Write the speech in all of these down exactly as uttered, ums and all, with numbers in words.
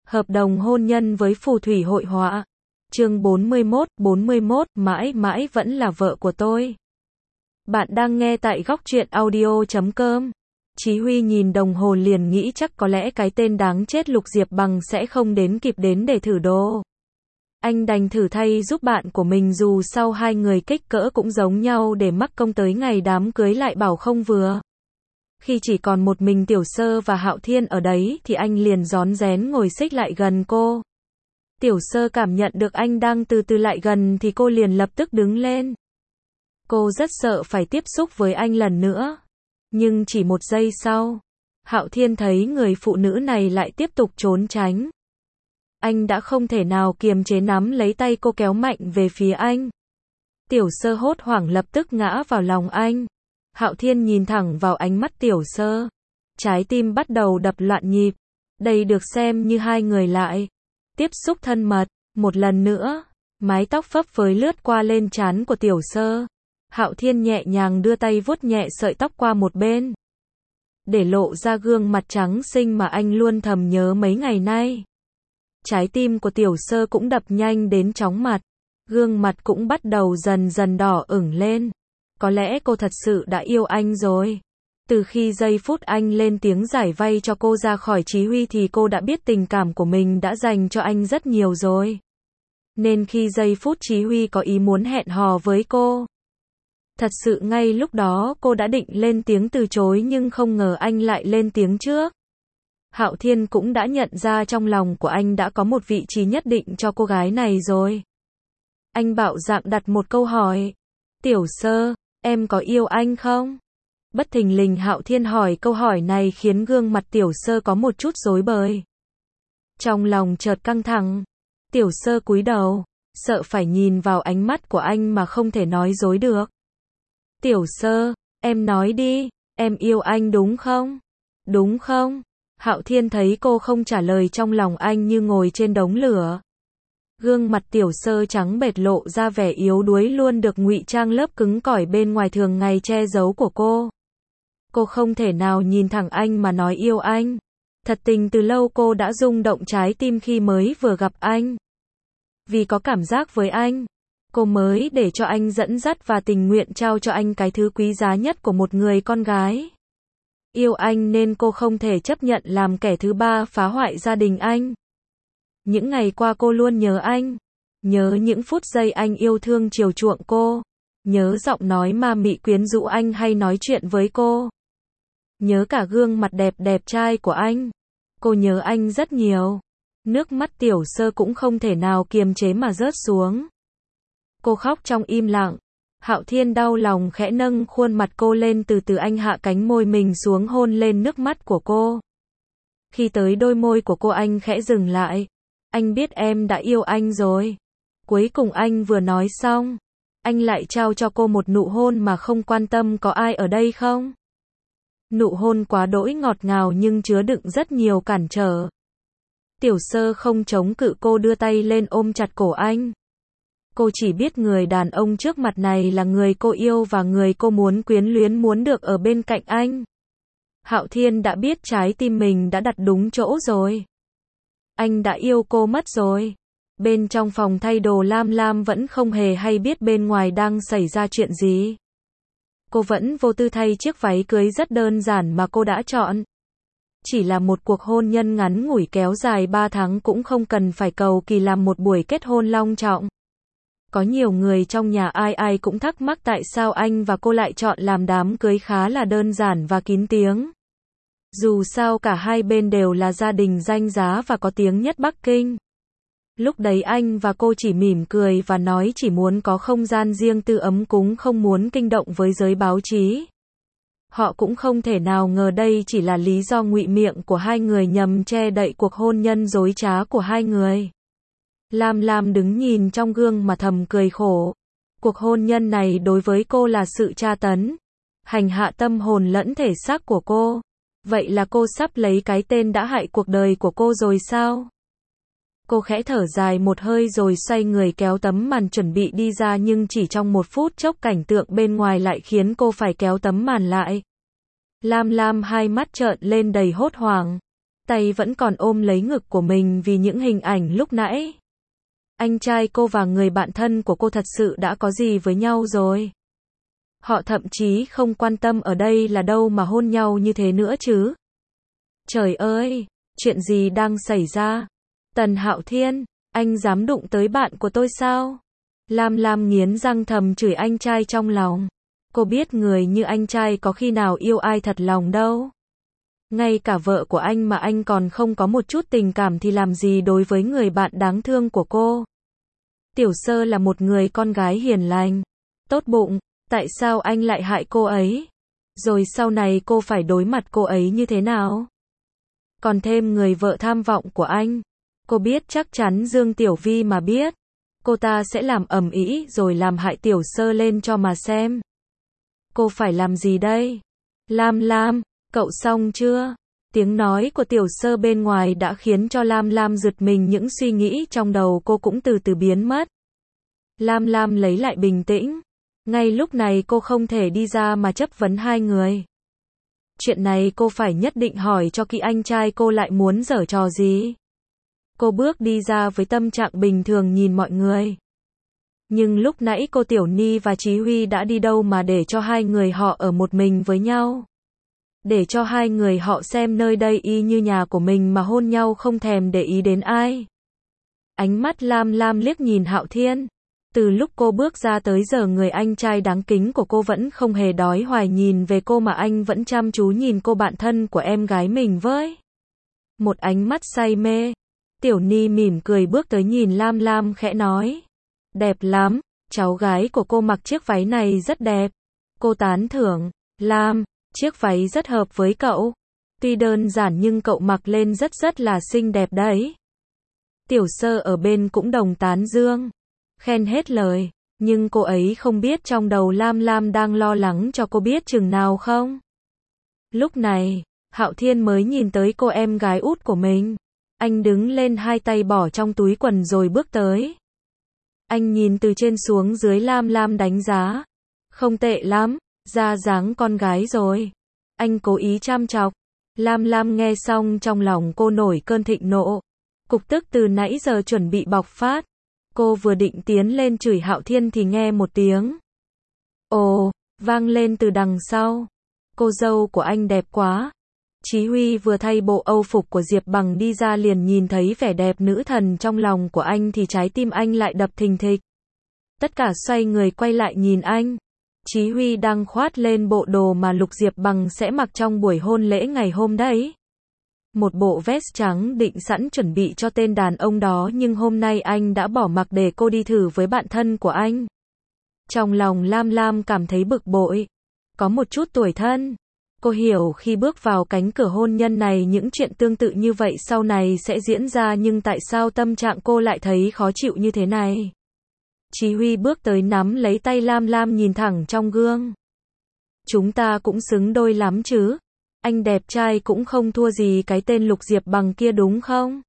Hợp đồng hôn nhân với phù thủy hội họa. Chương bốn mươi mốt, bốn mươi mốt, mãi mãi vẫn là vợ của tôi. Bạn đang nghe tại góc truyện audio chấm com. Chí Huy nhìn đồng hồ liền nghĩ chắc có lẽ cái tên đáng chết Lục Diệp Bằng sẽ không đến kịp đến để thử đồ. Anh đành thử thay giúp bạn của mình, dù sau hai người kích cỡ cũng giống nhau, để mắc công tới ngày đám cưới lại bảo không vừa. Khi chỉ còn một mình Tiểu Sơ và Hạo Thiên ở đấy thì anh liền rón rén ngồi xích lại gần cô. Tiểu Sơ cảm nhận được anh đang từ từ lại gần thì cô liền lập tức đứng lên. Cô rất sợ phải tiếp xúc với anh lần nữa. Nhưng chỉ một giây sau, Hạo Thiên thấy người phụ nữ này lại tiếp tục trốn tránh. Anh đã không thể nào kiềm chế nắm lấy tay cô kéo mạnh về phía anh. Tiểu Sơ hốt hoảng lập tức ngã vào lòng anh. Hạo Thiên nhìn thẳng vào ánh mắt Tiểu Sơ. Trái tim bắt đầu đập loạn nhịp. Đây được xem như hai người lại tiếp xúc thân mật. Một lần nữa, mái tóc phấp phới lướt qua lên trán của Tiểu Sơ. Hạo Thiên nhẹ nhàng đưa tay vuốt nhẹ sợi tóc qua một bên, để lộ ra gương mặt trắng xinh mà anh luôn thầm nhớ mấy ngày nay. Trái tim của Tiểu Sơ cũng đập nhanh đến chóng mặt. Gương mặt cũng bắt đầu dần dần đỏ ửng lên. Có lẽ cô thật sự đã yêu anh rồi. Từ khi giây phút anh lên tiếng giải vay cho cô ra khỏi Chí Huy thì cô đã biết tình cảm của mình đã dành cho anh rất nhiều rồi. Nên khi giây phút Chí Huy có ý muốn hẹn hò với cô, thật sự ngay lúc đó cô đã định lên tiếng từ chối, nhưng không ngờ anh lại lên tiếng trước. Hạo Thiên cũng đã nhận ra trong lòng của anh đã có một vị trí nhất định cho cô gái này rồi. Anh bạo dạn đặt một câu hỏi. Tiểu Sơ, em có yêu anh không? Bất thình lình Hạo Thiên hỏi câu hỏi này khiến gương mặt Tiểu Sơ có một chút rối bời. Trong lòng chợt căng thẳng. Tiểu Sơ cúi đầu, sợ phải nhìn vào ánh mắt của anh mà không thể nói dối được. Tiểu Sơ, em nói đi, em yêu anh đúng không? Đúng không? Hạo Thiên thấy cô không trả lời, trong lòng anh như ngồi trên đống lửa. Gương mặt Tiểu Sơ trắng bệch lộ ra vẻ yếu đuối luôn được ngụy trang lớp cứng cỏi bên ngoài thường ngày che giấu của cô. Cô không thể nào nhìn thẳng anh mà nói yêu anh. Thật tình từ lâu cô đã rung động trái tim khi mới vừa gặp anh. Vì có cảm giác với anh, cô mới để cho anh dẫn dắt và tình nguyện trao cho anh cái thứ quý giá nhất của một người con gái. Yêu anh nên cô không thể chấp nhận làm kẻ thứ ba phá hoại gia đình anh. Những ngày qua cô luôn nhớ anh. Nhớ những phút giây anh yêu thương chiều chuộng cô. Nhớ giọng nói ma mị quyến rũ anh hay nói chuyện với cô. Nhớ cả gương mặt đẹp đẹp trai của anh. Cô nhớ anh rất nhiều. Nước mắt Tiểu Sơ cũng không thể nào kiềm chế mà rớt xuống. Cô khóc trong im lặng. Hạo Thiên đau lòng khẽ nâng khuôn mặt cô lên, từ từ anh hạ cánh môi mình xuống hôn lên nước mắt của cô. Khi tới đôi môi của cô anh khẽ dừng lại. Anh biết em đã yêu anh rồi. Cuối cùng anh vừa nói xong, anh lại trao cho cô một nụ hôn mà không quan tâm có ai ở đây không. Nụ hôn quá đỗi ngọt ngào nhưng chứa đựng rất nhiều cản trở. Tiểu Sơ không chống cự, cô đưa tay lên ôm chặt cổ anh. Cô chỉ biết người đàn ông trước mặt này là người cô yêu và người cô muốn quyến luyến, muốn được ở bên cạnh anh. Hạo Thiên đã biết trái tim mình đã đặt đúng chỗ rồi. Anh đã yêu cô mất rồi. Bên trong phòng thay đồ, Lam Lam vẫn không hề hay biết bên ngoài đang xảy ra chuyện gì. Cô vẫn vô tư thay chiếc váy cưới rất đơn giản mà cô đã chọn. Chỉ là một cuộc hôn nhân ngắn ngủi kéo dài ba tháng cũng không cần phải cầu kỳ làm một buổi kết hôn long trọng. Có nhiều người trong nhà ai ai cũng thắc mắc tại sao anh và cô lại chọn làm đám cưới khá là đơn giản và kín tiếng. Dù sao cả hai bên đều là gia đình danh giá và có tiếng nhất Bắc Kinh. Lúc đấy anh và cô chỉ mỉm cười và nói chỉ muốn có không gian riêng tư ấm cúng, không muốn kinh động với giới báo chí. Họ cũng không thể nào ngờ đây chỉ là lý do ngụy miệng của hai người nhằm che đậy cuộc hôn nhân dối trá của hai người. Lam Lam đứng nhìn trong gương mà thầm cười khổ. Cuộc hôn nhân này đối với cô là sự tra tấn, hành hạ tâm hồn lẫn thể xác của cô. Vậy là cô sắp lấy cái tên đã hại cuộc đời của cô rồi sao? Cô khẽ thở dài một hơi rồi xoay người kéo tấm màn chuẩn bị đi ra, nhưng chỉ trong một phút chốc cảnh tượng bên ngoài lại khiến cô phải kéo tấm màn lại. Lam Lam hai mắt trợn lên đầy hốt hoảng. tay vẫn còn ôm lấy ngực của mình vì những hình ảnh lúc nãy. Anh trai cô và người bạn thân của cô thật sự đã có gì với nhau rồi. Họ thậm chí không quan tâm ở đây là đâu mà hôn nhau như thế nữa chứ. Trời ơi, chuyện gì đang xảy ra? Tần Hạo Thiên, anh dám đụng tới bạn của tôi sao? Lam Lam nghiến răng thầm chửi anh trai trong lòng. Cô biết người như anh trai có khi nào yêu ai thật lòng đâu. Ngay cả vợ của anh mà anh còn không có một chút tình cảm thì làm gì đối với người bạn đáng thương của cô. Tiểu Sơ là một người con gái hiền lành, tốt bụng, tại sao anh lại hại cô ấy? Rồi sau này cô phải đối mặt cô ấy như thế nào? Còn thêm người vợ tham vọng của anh. Cô biết chắc chắn Dương Tiểu Vi mà biết. Cô ta sẽ làm ầm ĩ rồi làm hại Tiểu Sơ lên cho mà xem. Cô phải làm gì đây? Lam Lam, cậu xong chưa? Tiếng nói của Tiểu Sơ bên ngoài đã khiến cho Lam Lam giật mình, những suy nghĩ trong đầu cô cũng từ từ biến mất. Lam Lam lấy lại bình tĩnh. Ngay lúc này cô không thể đi ra mà chất vấn hai người. Chuyện này cô phải nhất định hỏi cho kỹ anh trai cô lại muốn giở trò gì. Cô bước đi ra với tâm trạng bình thường nhìn mọi người. Nhưng lúc nãy cô Tiểu Ni và Chí Huy đã đi đâu mà để cho hai người họ ở một mình với nhau. Để cho hai người họ xem nơi đây y như nhà của mình mà hôn nhau không thèm để ý đến ai. Ánh mắt Lam Lam liếc nhìn Hạo Thiên. Từ lúc cô bước ra tới giờ người anh trai đáng kính của cô vẫn không hề đói hoài nhìn về cô mà anh vẫn chăm chú nhìn cô bạn thân của em gái mình với một ánh mắt say mê. Tiểu Ni mỉm cười bước tới nhìn Lam Lam khẽ nói. Đẹp lắm, cháu gái của cô mặc chiếc váy này rất đẹp. Cô tán thưởng. Lam, chiếc váy rất hợp với cậu. Tuy đơn giản nhưng cậu mặc lên rất rất là xinh đẹp đấy. Tiểu Sơ ở bên cũng đồng tán dương. Khen hết lời, nhưng cô ấy không biết trong đầu Lam Lam đang lo lắng cho cô biết chừng nào không. Lúc này, Hạo Thiên mới nhìn tới cô em gái út của mình. Anh đứng lên hai tay bỏ trong túi quần rồi bước tới. Anh nhìn từ trên xuống dưới Lam Lam đánh giá. Không tệ lắm, ra dáng con gái rồi. Anh cố ý chăm chọc. Lam Lam nghe xong trong lòng cô nổi cơn thịnh nộ. Cục tức từ nãy giờ chuẩn bị bộc phát. Cô vừa định tiến lên chửi Hạo Thiên thì nghe một tiếng ồ, vang lên từ đằng sau. Cô dâu của anh đẹp quá. Chí Huy vừa thay bộ âu phục của Diệp Bằng đi ra liền nhìn thấy vẻ đẹp nữ thần trong lòng của anh thì trái tim anh lại đập thình thịch. Tất cả xoay người quay lại nhìn anh. Chí Huy đang khoác lên bộ đồ mà Lục Diệp Bằng sẽ mặc trong buổi hôn lễ ngày hôm đấy. Một bộ vest trắng định sẵn chuẩn bị cho tên đàn ông đó nhưng hôm nay anh đã bỏ mặc để cô đi thử với bạn thân của anh. Trong lòng Lam Lam cảm thấy bực bội. Có một chút tủi thân. Cô hiểu khi bước vào cánh cửa hôn nhân này những chuyện tương tự như vậy sau này sẽ diễn ra nhưng tại sao tâm trạng cô lại thấy khó chịu như thế này. Chí Huy bước tới nắm lấy tay Lam Lam nhìn thẳng trong gương. Chúng ta cũng xứng đôi lắm chứ. Anh đẹp trai cũng không thua gì cái tên Lục Diệp Bằng kia đúng không?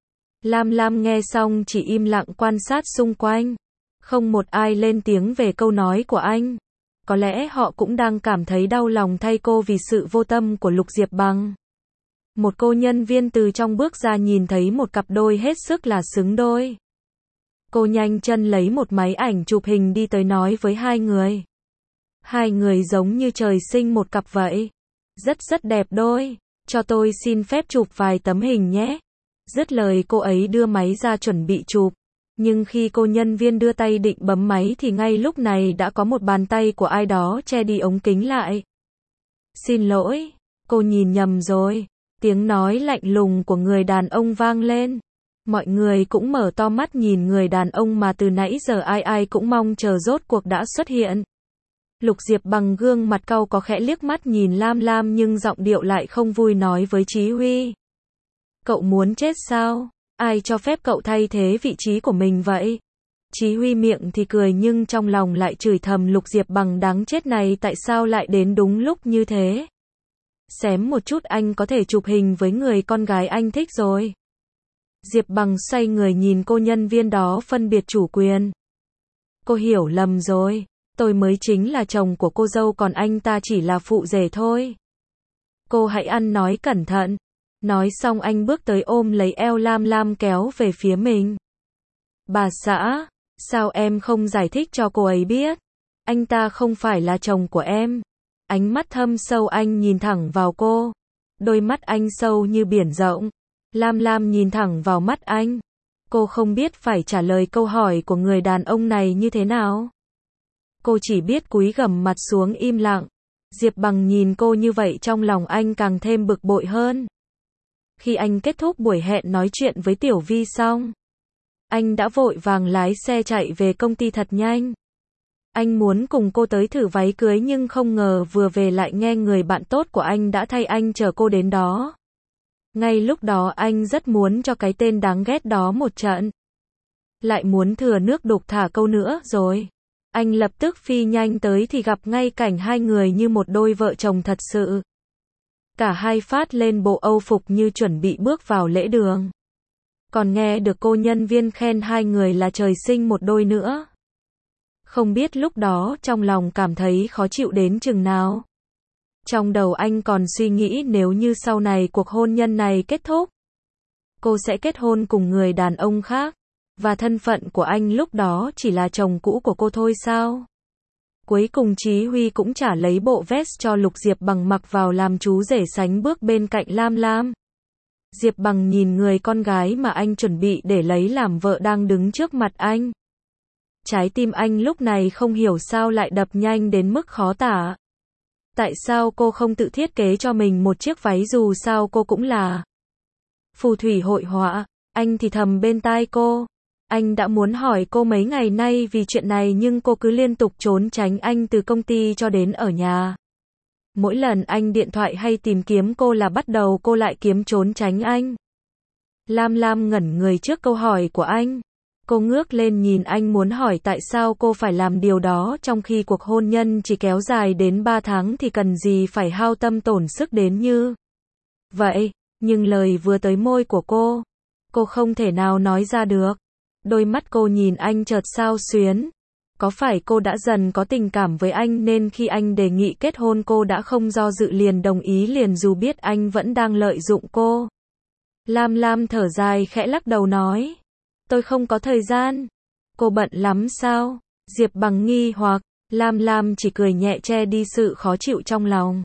Lam Lam nghe xong chỉ im lặng quan sát xung quanh. Không một ai lên tiếng về câu nói của anh. Có lẽ họ cũng đang cảm thấy đau lòng thay cô vì sự vô tâm của Lục Diệp Bằng. Một cô nhân viên từ trong bước ra nhìn thấy một cặp đôi hết sức là xứng đôi. Cô nhanh chân lấy một máy ảnh chụp hình đi tới nói với hai người. Hai người giống như trời sinh một cặp vậy. Rất rất đẹp đôi, cho tôi xin phép chụp vài tấm hình nhé. Dứt lời cô ấy đưa máy ra chuẩn bị chụp. Nhưng khi cô nhân viên đưa tay định bấm máy thì ngay lúc này đã có một bàn tay của ai đó che đi ống kính lại. Xin lỗi, cô nhìn nhầm rồi. Tiếng nói lạnh lùng của người đàn ông vang lên. Mọi người cũng mở to mắt nhìn người đàn ông mà từ nãy giờ ai ai cũng mong chờ rốt cuộc đã xuất hiện. Lục Diệp Bằng gương mặt cau có khẽ liếc mắt nhìn Lam Lam nhưng giọng điệu lại không vui nói với Chí Huy. Cậu muốn chết sao? Ai cho phép cậu thay thế vị trí của mình vậy? Chí Huy miệng thì cười nhưng trong lòng lại chửi thầm Lục Diệp Bằng đáng chết này tại sao lại đến đúng lúc như thế? Xém một chút anh có thể chụp hình với người con gái anh thích rồi. Diệp Bằng xoay người nhìn cô nhân viên đó phân biệt chủ quyền. Cô hiểu lầm rồi. Tôi mới chính là chồng của cô dâu còn anh ta chỉ là phụ rể thôi. Cô hãy ăn nói cẩn thận. Nói xong anh bước tới ôm lấy eo Lam Lam kéo về phía mình. Bà xã, sao em không giải thích cho cô ấy biết? Anh ta không phải là chồng của em. Ánh mắt thâm sâu anh nhìn thẳng vào cô. Đôi mắt anh sâu như biển rộng. Lam Lam nhìn thẳng vào mắt anh. Cô không biết phải trả lời câu hỏi của người đàn ông này như thế nào. Cô chỉ biết cúi gằm mặt xuống im lặng. Diệp Bằng nhìn cô như vậy trong lòng anh càng thêm bực bội hơn. Khi anh kết thúc buổi hẹn nói chuyện với Tiểu Vi xong, anh đã vội vàng lái xe chạy về công ty thật nhanh. Anh muốn cùng cô tới thử váy cưới nhưng không ngờ vừa về lại nghe người bạn tốt của anh đã thay anh chở cô đến đó. Ngay lúc đó anh rất muốn cho cái tên đáng ghét đó một trận. Lại muốn thừa nước đục thả câu nữa rồi. Anh lập tức phi nhanh tới thì gặp ngay cảnh hai người như một đôi vợ chồng thật sự. Cả hai phát lên bộ âu phục như chuẩn bị bước vào lễ đường. Còn nghe được cô nhân viên khen hai người là trời sinh một đôi nữa. Không biết lúc đó trong lòng cảm thấy khó chịu đến chừng nào. Trong đầu anh còn suy nghĩ nếu như sau này cuộc hôn nhân này kết thúc, cô sẽ kết hôn cùng người đàn ông khác, và thân phận của anh lúc đó chỉ là chồng cũ của cô thôi sao? Cuối cùng Chí Huy cũng trả lấy bộ vest cho Lục Diệp Bằng mặc vào làm chú rể sánh bước bên cạnh Lam Lam. Diệp Bằng nhìn người con gái mà anh chuẩn bị để lấy làm vợ đang đứng trước mặt anh. Trái tim anh lúc này không hiểu sao lại đập nhanh đến mức khó tả. Tại sao cô không tự thiết kế cho mình một chiếc váy dù sao cô cũng là phù thủy hội họa? Anh thì thầm bên tai cô. Anh đã muốn hỏi cô mấy ngày nay vì chuyện này nhưng cô cứ liên tục trốn tránh anh từ công ty cho đến ở nhà. Mỗi lần anh điện thoại hay tìm kiếm cô là bắt đầu cô lại kiếm trốn tránh anh. Lam Lam ngẩn người trước câu hỏi của anh. Cô ngước lên nhìn anh muốn hỏi tại sao cô phải làm điều đó trong khi cuộc hôn nhân chỉ kéo dài đến ba tháng thì cần gì phải hao tâm tổn sức đến như vậy, nhưng lời vừa tới môi của cô, cô không thể nào nói ra được. Đôi mắt cô nhìn anh chợt xao xuyến. Có phải cô đã dần có tình cảm với anh nên khi anh đề nghị kết hôn cô đã không do dự liền đồng ý liền dù biết anh vẫn đang lợi dụng cô? Lam Lam thở dài khẽ lắc đầu nói. Tôi không có thời gian. Cô bận lắm sao? Diệp Bằng nghi hoặc. Lam Lam chỉ cười nhẹ che đi sự khó chịu trong lòng.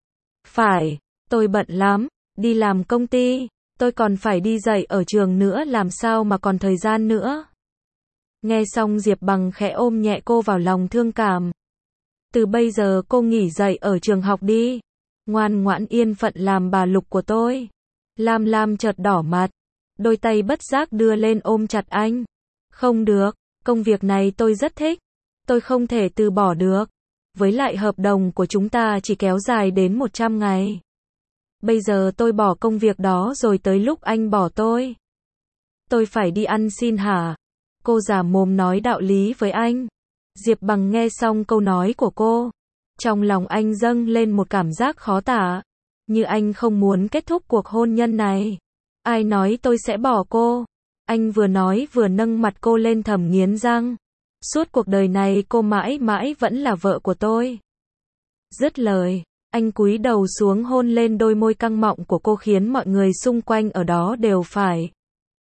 Phải, tôi bận lắm. Đi làm công ty. Tôi còn phải đi dạy ở trường nữa làm sao mà còn thời gian nữa. Nghe xong Diệp Bằng khẽ ôm nhẹ cô vào lòng thương cảm. Từ bây giờ cô nghỉ dạy ở trường học đi. Ngoan ngoãn yên phận làm bà Lục của tôi. Lam Lam chợt đỏ mặt. Đôi tay bất giác đưa lên ôm chặt anh. Không được, công việc này tôi rất thích. Tôi không thể từ bỏ được. Với lại hợp đồng của chúng ta chỉ kéo dài đến một trăm ngày. Bây giờ tôi bỏ công việc đó rồi tới lúc anh bỏ tôi. Tôi phải đi ăn xin hả? Cô giả mồm nói đạo lý với anh. Diệp Bằng nghe xong câu nói của cô. Trong lòng anh dâng lên một cảm giác khó tả. Như anh không muốn kết thúc cuộc hôn nhân này. Ai nói tôi sẽ bỏ cô? Anh vừa nói vừa nâng mặt cô lên thầm nghiến răng. Suốt cuộc đời này cô mãi mãi vẫn là vợ của tôi. Dứt lời, anh cúi đầu xuống hôn lên đôi môi căng mọng của cô khiến mọi người xung quanh ở đó đều phải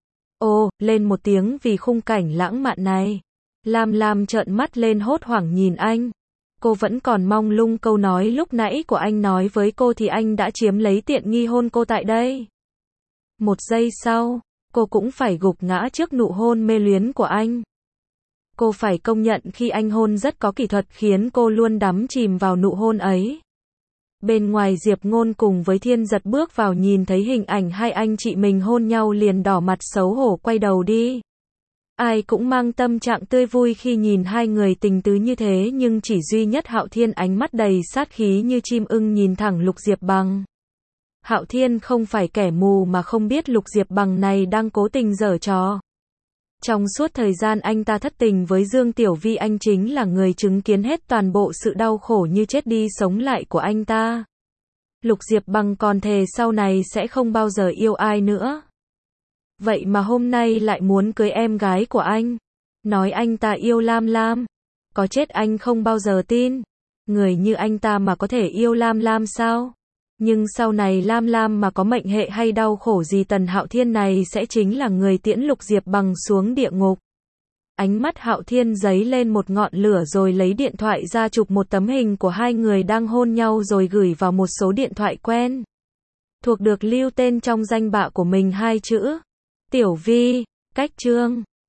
ô lên một tiếng vì khung cảnh lãng mạn này. Lam Lam trợn mắt lên hốt hoảng nhìn anh. Cô vẫn còn mong lung câu nói lúc nãy của anh nói với cô thì anh đã chiếm lấy tiện nghi hôn cô tại đây. Một giây sau, cô cũng phải gục ngã trước nụ hôn mê luyến của anh. Cô phải công nhận khi anh hôn rất có kỹ thuật khiến cô luôn đắm chìm vào nụ hôn ấy. Bên ngoài Diệp Ngôn cùng với Thiên Giật bước vào nhìn thấy hình ảnh hai anh chị mình hôn nhau liền đỏ mặt xấu hổ quay đầu đi. Ai cũng mang tâm trạng tươi vui khi nhìn hai người tình tứ như thế nhưng chỉ duy nhất Hạo Thiên ánh mắt đầy sát khí như chim ưng nhìn thẳng Lục Diệp Bằng. Hạo Thiên không phải kẻ mù mà không biết Lục Diệp Bằng này đang cố tình giở trò. Trong suốt thời gian anh ta thất tình với Dương Tiểu Vi anh chính là người chứng kiến hết toàn bộ sự đau khổ như chết đi sống lại của anh ta. Lục Diệp Bằng còn thề sau này sẽ không bao giờ yêu ai nữa. Vậy mà hôm nay lại muốn cưới em gái của anh. Nói anh ta yêu Lam Lam. Có chết anh không bao giờ tin. Người như anh ta mà có thể yêu Lam Lam sao? Nhưng sau này Lam Lam mà có mệnh hệ hay đau khổ gì Tần Hạo Thiên này sẽ chính là người tiễn Lục Diệp Bằng xuống địa ngục. Ánh mắt Hạo Thiên giấy lên một ngọn lửa rồi lấy điện thoại ra chụp một tấm hình của hai người đang hôn nhau rồi gửi vào một số điện thoại quen thuộc được lưu tên trong danh bạ của mình hai chữ Tiểu Vi, cách chương